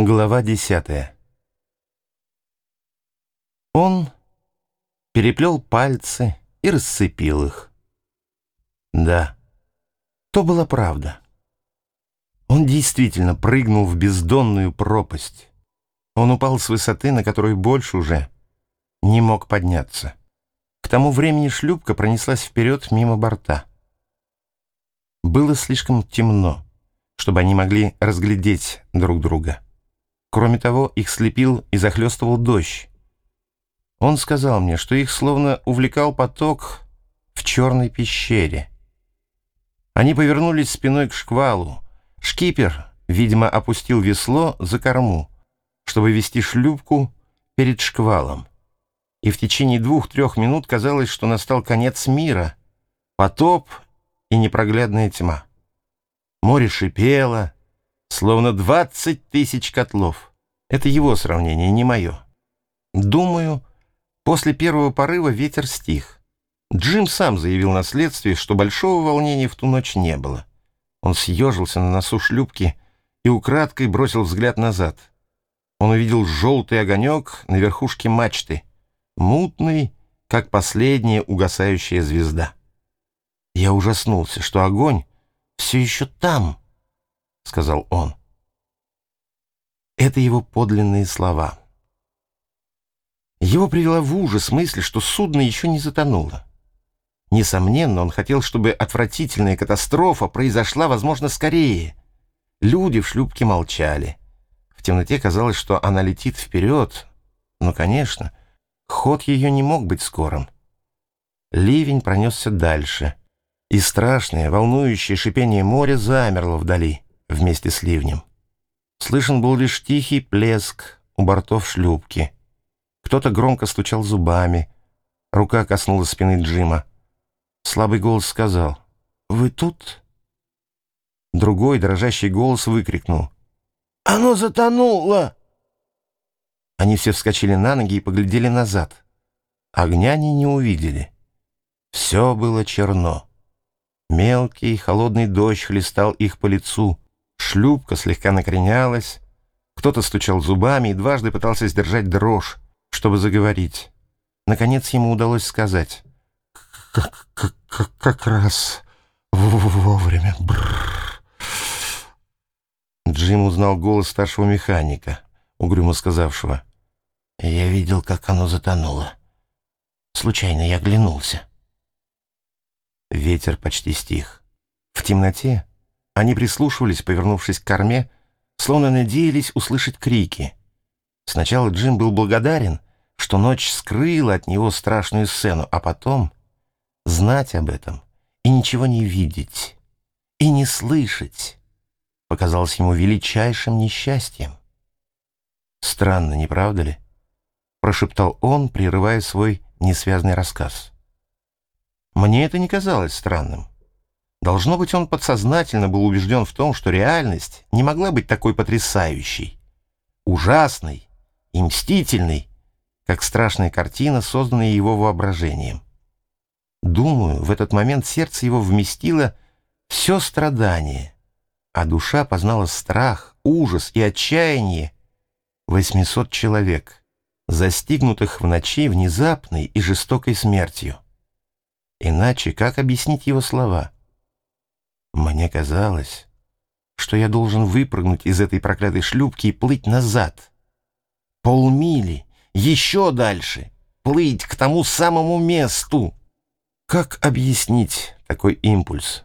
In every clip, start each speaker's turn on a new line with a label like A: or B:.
A: Глава 10. Он переплел пальцы и расцепил их. Да, то была правда. Он действительно прыгнул в бездонную пропасть. Он упал с высоты, на которую больше уже не мог подняться. К тому времени шлюпка пронеслась вперед мимо борта. Было слишком темно, чтобы они могли разглядеть друг друга. Кроме того, их слепил и захлестывал дождь. Он сказал мне, что их словно увлекал поток в черной пещере. Они повернулись спиной к шквалу. Шкипер, видимо, опустил весло за корму, чтобы вести шлюпку перед шквалом. И в течение 2-3 минут казалось, что настал конец мира, потоп и непроглядная тьма. Море шипело, словно 20 000 котлов. Это его сравнение, не мое. Думаю, после первого порыва ветер стих. Джим сам заявил на следствии, что большого волнения в ту ночь не было. Он съежился на носу шлюпки и украдкой бросил взгляд назад. Он увидел желтый огонек на верхушке мачты, мутный, как последняя угасающая звезда. «Я ужаснулся, что огонь все еще там», — сказал он. Это его подлинные слова. Его привела в ужас мысль, что судно еще не затонуло. Несомненно, он хотел, чтобы отвратительная катастрофа произошла, возможно, скорее. Люди в шлюпке молчали. В темноте казалось, что она летит вперед. Но, конечно, ход ее не мог быть скорым. Ливень пронесся дальше, и страшное, волнующее шипение моря замерло вдали вместе с ливнем. Слышен был лишь тихий плеск у бортов шлюпки. Кто-то громко стучал зубами. Рука коснулась спины Джима. Слабый голос сказал: «Вы тут?» Другой, дрожащий голос выкрикнул: «Оно затонуло!» Они все вскочили на ноги и поглядели назад. Огня они не увидели. Все было черно. Мелкий холодный дождь хлестал их по лицу. Шлюпка слегка накренялась. Кто-то стучал зубами и дважды пытался сдержать дрожь, чтобы заговорить. Наконец ему удалось сказать: «Как раз вовремя». Бррр. Джим узнал голос старшего механика, угрюмо сказавшего: «Я видел, как оно затонуло. Случайно я оглянулся». Ветер почти стих. В темноте они прислушивались, повернувшись к корме, словно надеялись услышать крики. Сначала Джим был благодарен, что ночь скрыла от него страшную сцену, а потом знать об этом и ничего не видеть, и не слышать показалось ему величайшим несчастьем. «Странно, не правда ли?» — прошептал он, прерывая свой несвязный рассказ. Мне это не казалось странным. Должно быть, он подсознательно был убежден в том, что реальность не могла быть такой потрясающей, ужасной и мстительной, как страшная картина, созданная его воображением. Думаю, в этот момент сердце его вместило все страдание, а душа познала страх, ужас и отчаяние 800 человек, застигнутых в ночи внезапной и жестокой смертью. Иначе как объяснить его слова? Мне казалось, что я должен выпрыгнуть из этой проклятой шлюпки и плыть назад. Полмили, еще дальше, плыть к тому самому месту. Как объяснить такой импульс?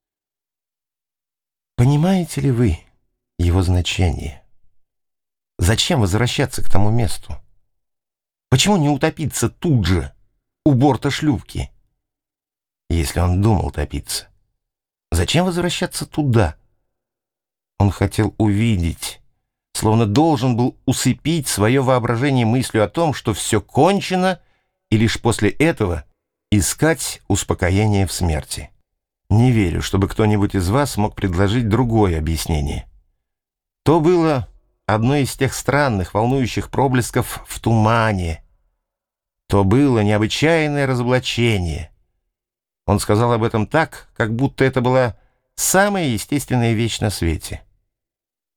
A: Понимаете ли вы его значение? Зачем возвращаться к тому месту? Почему не утопиться тут же, у борта шлюпки? Если он думал топиться, зачем возвращаться туда? Он хотел увидеть, словно должен был усыпить свое воображение мыслью о том, что все кончено, и лишь после этого искать успокоение в смерти. Не верю, чтобы кто-нибудь из вас мог предложить другое объяснение. То было одно из тех странных, волнующих проблесков в тумане. То было необычайное разоблачение. Он сказал об этом так, как будто это была самая естественная вещь на свете.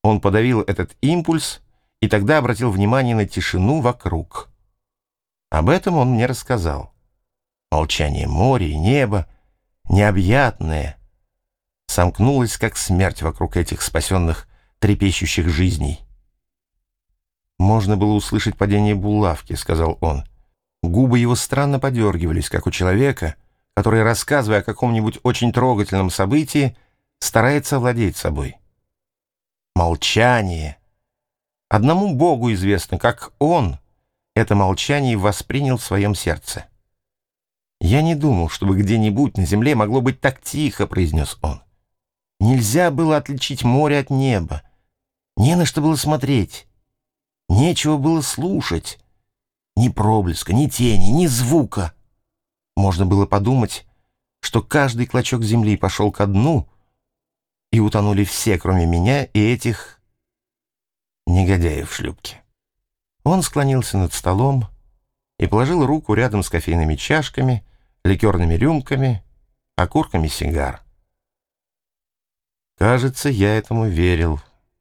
A: Он подавил этот импульс и тогда обратил внимание на тишину вокруг. Об этом он мне рассказал. Молчание моря и неба, необъятное, сомкнулось, как смерть вокруг этих спасенных, трепещущих жизней. «Можно было услышать падение булавки», — сказал он. Губы его странно подергивались, как у человека, который, рассказывая о каком-нибудь очень трогательном событии, старается овладеть собой. Молчание. Одному Богу известно, как он это молчание воспринял в своем сердце. «Я не думал, чтобы где-нибудь на земле могло быть так тихо», — произнес он. «Нельзя было отличить море от неба. Не на что было смотреть. Нечего было слушать. Ни проблеска, ни тени, ни звука. Можно было подумать, что каждый клочок земли пошел ко дну, и утонули все, кроме меня и этих негодяев в шлюпке». Он склонился над столом и положил руку рядом с кофейными чашками, ликерными рюмками, окурками сигар. Кажется, я этому верил.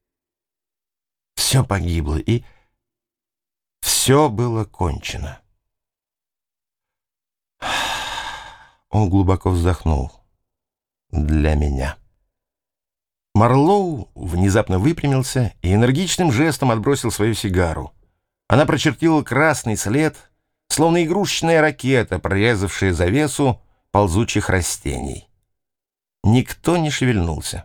A: Все погибло, и все было кончено. Он глубоко вздохнул. Для меня. Марлоу внезапно выпрямился и энергичным жестом отбросил свою сигару. Она прочертила красный след, словно игрушечная ракета, прорезавшая завесу ползучих растений. Никто не шевельнулся.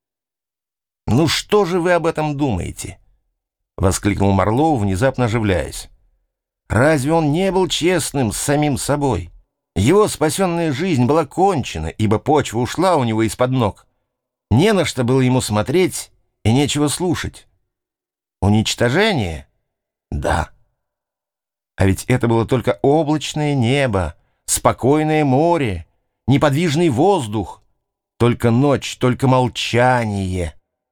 A: «Ну что же вы об этом думаете?» — воскликнул Марлоу, внезапно оживляясь. «Разве он не был честным с самим собой? Его спасенная жизнь была кончена, ибо почва ушла у него из-под ног. Не на что было ему смотреть и нечего слушать. Уничтожение? Да. А ведь это было только облачное небо, спокойное море, неподвижный воздух, только ночь, только молчание».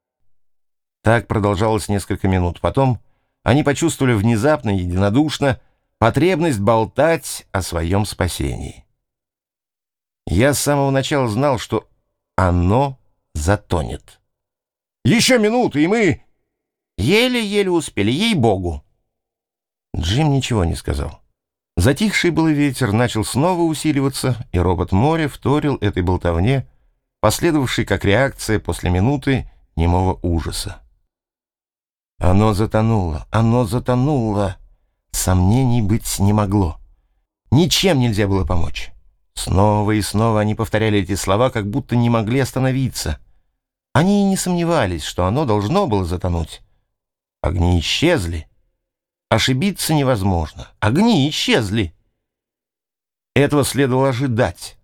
A: Так продолжалось несколько минут. Потом они почувствовали внезапно, единодушно, потребность болтать о своем спасении. Я с самого начала знал, что оно затонет. «Еще минуту, и мы...» Еле-еле успели, ей-богу. Джим ничего не сказал. Затихший был ветер начал снова усиливаться, и ропот моря вторил этой болтовне, последовавшей как реакция после минуты немого ужаса. Оно затонуло, оно затонуло. Сомнений быть не могло. Ничем нельзя было помочь. Снова и снова они повторяли эти слова, как будто не могли остановиться. Они и не сомневались, что оно должно было затонуть. Огни исчезли. Ошибиться невозможно. Огни исчезли. Этого следовало ожидать.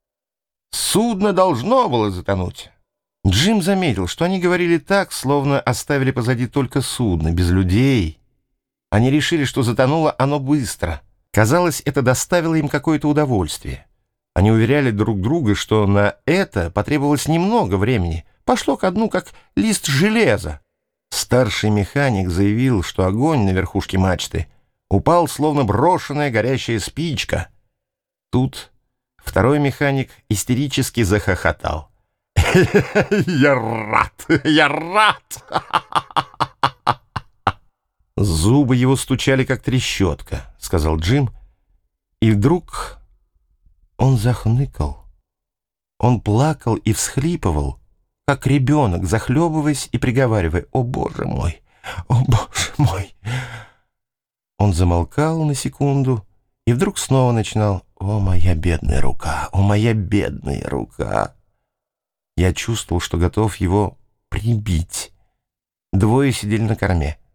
A: Судно должно было затонуть. Джим заметил, что они говорили так, словно оставили позади только судно, без людей. Они решили, что затонуло оно быстро. Казалось, это доставило им какое-то удовольствие. Они уверяли друг друга, что на это потребовалось немного времени. Пошло ко дну, как лист железа. Старший механик заявил, что огонь на верхушке мачты упал, словно брошенная горящая спичка. Тут второй механик истерически захохотал. «Я рад! Я рад!» «Зубы его стучали, как трещотка», — сказал Джим. И вдруг он захныкал. Он плакал и всхлипывал, как ребенок, захлебываясь и приговаривая: «О, Боже мой! О, Боже мой!» Он замолкал на секунду и вдруг снова начинал: «О, моя бедная рука! О, моя бедная рука!» Я чувствовал, что готов его прибить. Двое сидели на корме.